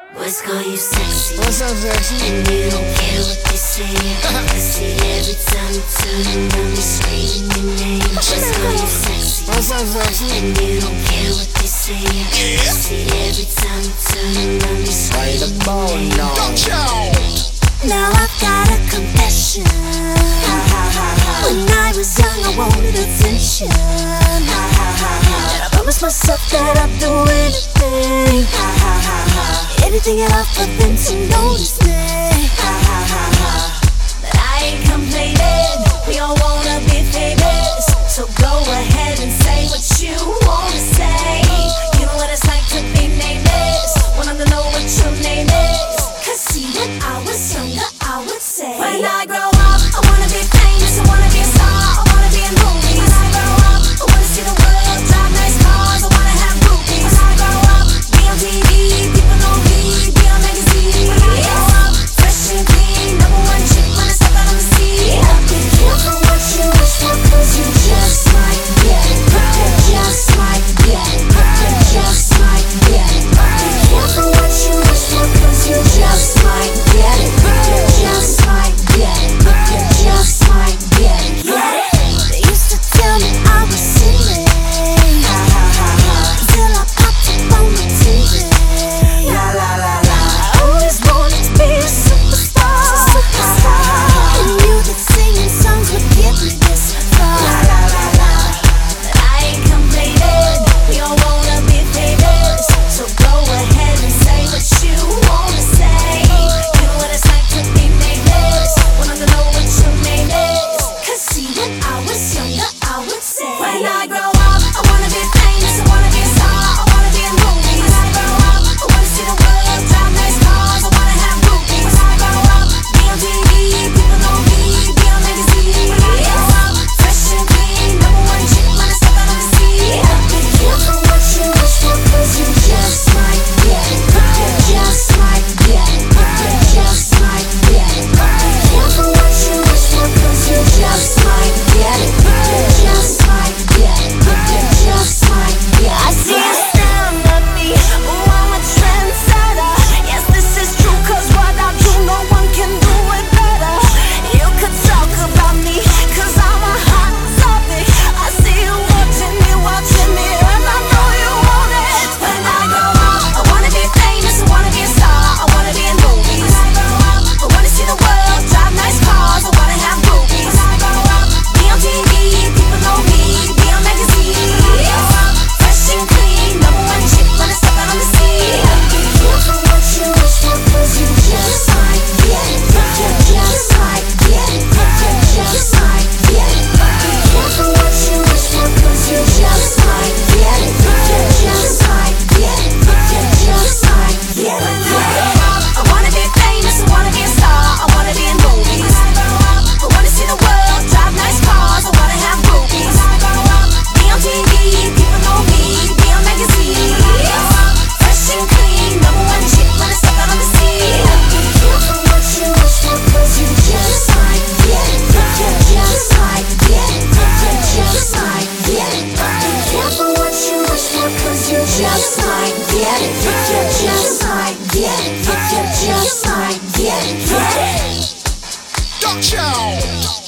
Boys call you sexy. What's up, sexy? And you don't care what they say. I see every time you turn around, you screaming your name. Boys call you sexy. What's up, sexy? And you don't care what they say. I see every time you turn around, you screaming your name. Now I've got a confession. When I was young, I wanted attention. And I promised myself that I'd do anything, anything at all for them to notice me. But I ain't complaining. We all wanna be famous, so go ahead and say what you wanna say. You know what it's like to be nameless, want them to know what your name is. Cause see, when I was younger, I would say, when I grow up, I wanna be famous, I wanna be a star, I wanna be in movies. When I grow up, I wanna see the world, drive nice cars, I wanna have groupies. When I grow up, be on TV, people know me, be on magazines. When I grow up, fresh and clean, #1 chick when I step out on the scene. Be careful what you wish for, cause you just might get it. You just might get it. You just might get it. Be careful what you wish for, cause you just might get it. You just might get it. You just might get it. They used to tell me I was silly, till I popped up on the TV. I always wanted to be a superstar, and knew that singing songs would get me this far. But I ain't complaining. We all wanna be famous, so go ahead and say what you wanna say. You know what it's like to be nameless, want them to know what your name is. Cause see, when I was younger, I would say, when I grow up, I wanna be famous, I wanna be a star, I wanna be in movies. When I grow up, I wanna see the world, drive nice cars, I wanna have groupies. When I grow up, be on TV, people know me, be on magazines. When I grow up, fresh and clean, #1 chick when I step out on the scene. Be careful what you wish for, cause you just might get it. You just might get it. You just might get it. Be careful what you wish for, cause you just might get it. You just might get it. You just might get it. I see you staring at me. Ooh, I'm a trendsetter. Yes, this is true, cause what I do, no one can do it better. You could talk about me, cause I'm a hot topic. I see you watching me, and I know you want it. When I grow up, I wanna be famous, I wanna be a star, I wanna be in movies. When I grow up, I wanna see the world, drive nice cars, I wanna have groupies. When I grow up, be on TV, people know me, be on magazines. Fresh and clean, #1 chick when I step out on the scene. Be careful what you wish for, cause you just might get it. You just might get it. You just might get it. Be careful what you wish for, cause you just might get it. You just might get it. You just might get it. I wanna be famous, I wanna be a star, I wanna be in movies. When I grow up, I wanna see the world, drive nice cars, I wanna have groupies. When I grow up, be on TV, people know me, be on magazines. Fresh and clean, #1 chick when I step out on the scene. Be careful what you wish for, cause you just might get it. You just might get it. You just might get it. Be careful what you wish for, cause you just might get it. You just might get it. You just might get it. Dutch out.